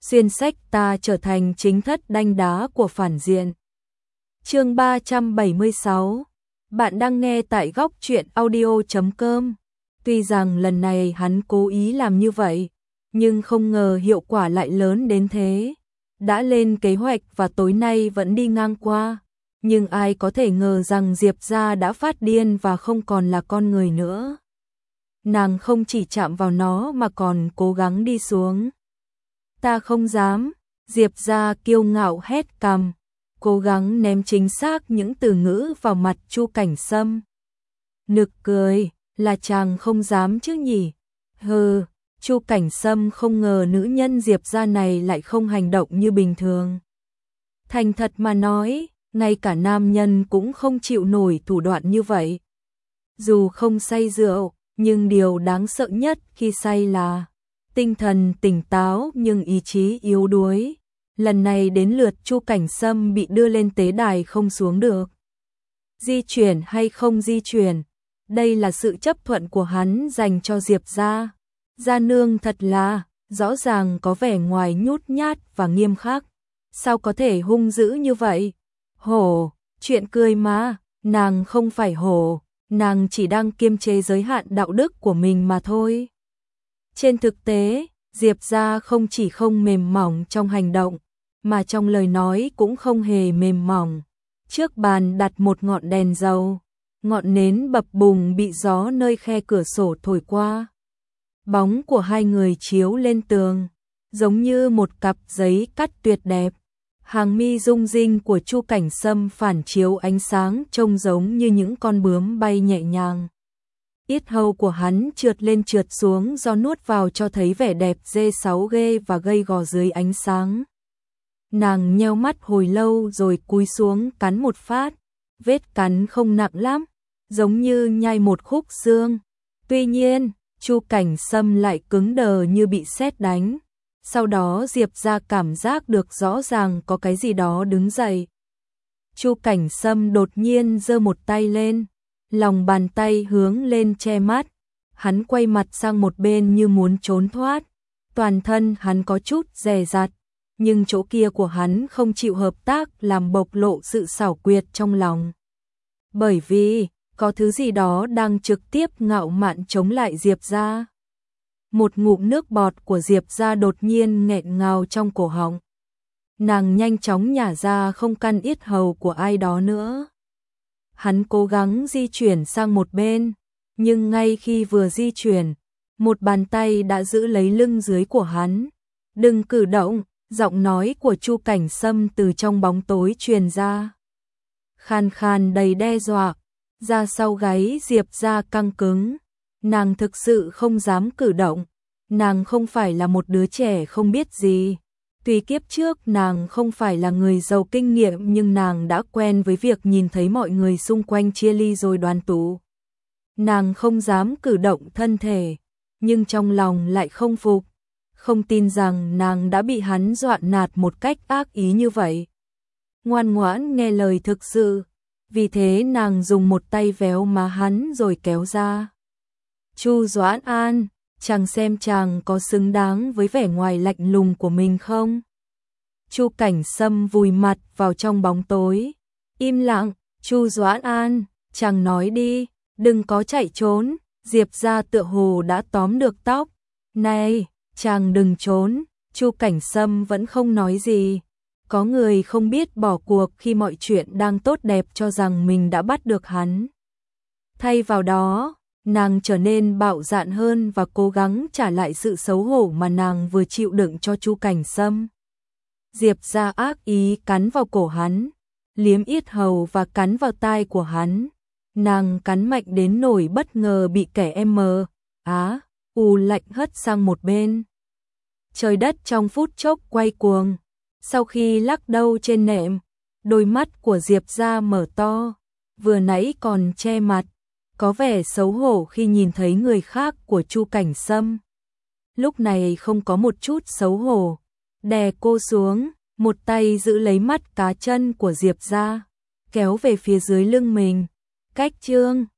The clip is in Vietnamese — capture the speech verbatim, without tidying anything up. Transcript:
xuyên sách ta trở thành chính thất đanh đá của phản diện. Chương ba trăm bảy mươi sáu. Bạn đang nghe tại góc truyện audio chấm com. Tuy rằng lần này hắn cố ý làm như vậy, nhưng không ngờ hiệu quả lại lớn đến thế. Đã lên kế hoạch và tối nay vẫn đi ngang qua, nhưng ai có thể ngờ rằng Diệp gia đã phát điên và không còn là con người nữa. Nàng không chỉ chạm vào nó mà còn cố gắng đi xuống. Ta không dám, Diệp gia kiêu ngạo hét cằm, cố gắng ném chính xác những từ ngữ vào mặt Chu Cảnh Sâm. Nực cười, là chàng không dám chứ nhỉ? Hừ, Chu Cảnh Sâm không ngờ nữ nhân Diệp gia này lại không hành động như bình thường. Thành thật mà nói, ngay cả nam nhân cũng không chịu nổi thủ đoạn như vậy. Dù không say rượu, nhưng điều đáng sợ nhất khi say là tinh thần tỉnh táo nhưng ý chí yếu đuối. Lần này đến lượt Chu Cảnh Sâm bị đưa lên tế đài không xuống được. Di chuyển hay không di chuyển, đây là sự chấp thuận của hắn dành cho Diệp gia. Gia nương thật là, rõ ràng có vẻ ngoài nhút nhát và nghiêm khắc. Sao có thể hung dữ như vậy? Hổ, chuyện cười mà, nàng không phải hổ, nàng chỉ đang kiềm chế giới hạn đạo đức của mình mà thôi. Trên thực tế, Diệp gia không chỉ không mềm mỏng trong hành động, mà trong lời nói cũng không hề mềm mỏng. Trước bàn đặt một ngọn đèn dầu, ngọn nến bập bùng bị gió nơi khe cửa sổ thổi qua. Bóng của hai người chiếu lên tường, giống như một cặp giấy cắt tuyệt đẹp. Hàng mi rung rinh của Chu Cảnh Sâm phản chiếu ánh sáng trông giống như những con bướm bay nhẹ nhàng. Yết hầu của hắn trượt lên trượt xuống do nuốt vào cho thấy vẻ đẹp dê sáu ghê và gầy gò dưới ánh sáng. Nàng nheo mắt hồi lâu rồi cúi xuống cắn một phát, vết cắn không nặng lắm, giống như nhai một khúc xương. Tuy nhiên, Chu Cảnh Sâm lại cứng đờ như bị sét đánh. Sau đó Diệp gia cảm giác được rõ ràng có cái gì đó đứng dậy. Chu Cảnh Sâm đột nhiên giơ một tay lên, lòng bàn tay hướng lên che mắt. Hắn quay mặt sang một bên như muốn trốn thoát. Toàn thân hắn có chút dè dặt, nhưng chỗ kia của hắn không chịu hợp tác làm bộc lộ sự xảo quyệt trong lòng. Bởi vì, có thứ gì đó đang trực tiếp ngạo mạn chống lại Diệp gia. Một ngụm nước bọt của Diệp gia đột nhiên nghẹn ngào trong cổ họng. Nàng nhanh chóng nhả ra không căn yết hầu của ai đó nữa. Hắn cố gắng di chuyển sang một bên, nhưng ngay khi vừa di chuyển, một bàn tay đã giữ lấy lưng dưới của hắn. Đừng cử động, giọng nói của Chu Cảnh Sâm từ trong bóng tối truyền ra. Khan khan đầy đe dọa, da sau gáy Diệp gia căng cứng. Nàng thực sự không dám cử động. Nàng không phải là một đứa trẻ không biết gì. Tuy kiếp trước nàng không phải là người giàu kinh nghiệm nhưng nàng đã quen với việc nhìn thấy mọi người xung quanh chia ly rồi đoàn tụ. Nàng không dám cử động thân thể, nhưng trong lòng lại không phục. Không tin rằng nàng đã bị hắn dọa nạt một cách ác ý như vậy. Ngoan ngoãn nghe lời thực sự. Vì thế nàng dùng một tay véo má hắn rồi kéo ra. Chu Doãn An, chàng xem chàng có xứng đáng với vẻ ngoài lạnh lùng của mình không? Chu Cảnh Sâm vùi mặt vào trong bóng tối. Im lặng, Chu Doãn An, chàng nói đi, đừng có chạy trốn. Diệp gia tựa hồ đã tóm được tóc. Này, chàng đừng trốn. Chu Cảnh Sâm vẫn không nói gì. Có người không biết bỏ cuộc khi mọi chuyện đang tốt đẹp cho rằng mình đã bắt được hắn. Thay vào đó, nàng trở nên bạo dạn hơn và cố gắng trả lại sự xấu hổ mà nàng vừa chịu đựng cho Chu Cảnh Sâm. Diệp gia ác ý cắn vào cổ hắn, liếm yết hầu và cắn vào tai của hắn. Nàng cắn mạnh đến nỗi bất ngờ bị kẻ em mờ, á, u lạnh hất sang một bên. Trời đất trong phút chốc quay cuồng. Sau khi lắc đầu trên nệm, đôi mắt của Diệp gia mở to, vừa nãy còn che mặt, có vẻ xấu hổ khi nhìn thấy người khác của Chu Cảnh Sâm. Lúc này không có một chút xấu hổ, đè cô xuống, một tay giữ lấy mắt cá chân của Diệp gia, kéo về phía dưới lưng mình. Cách chương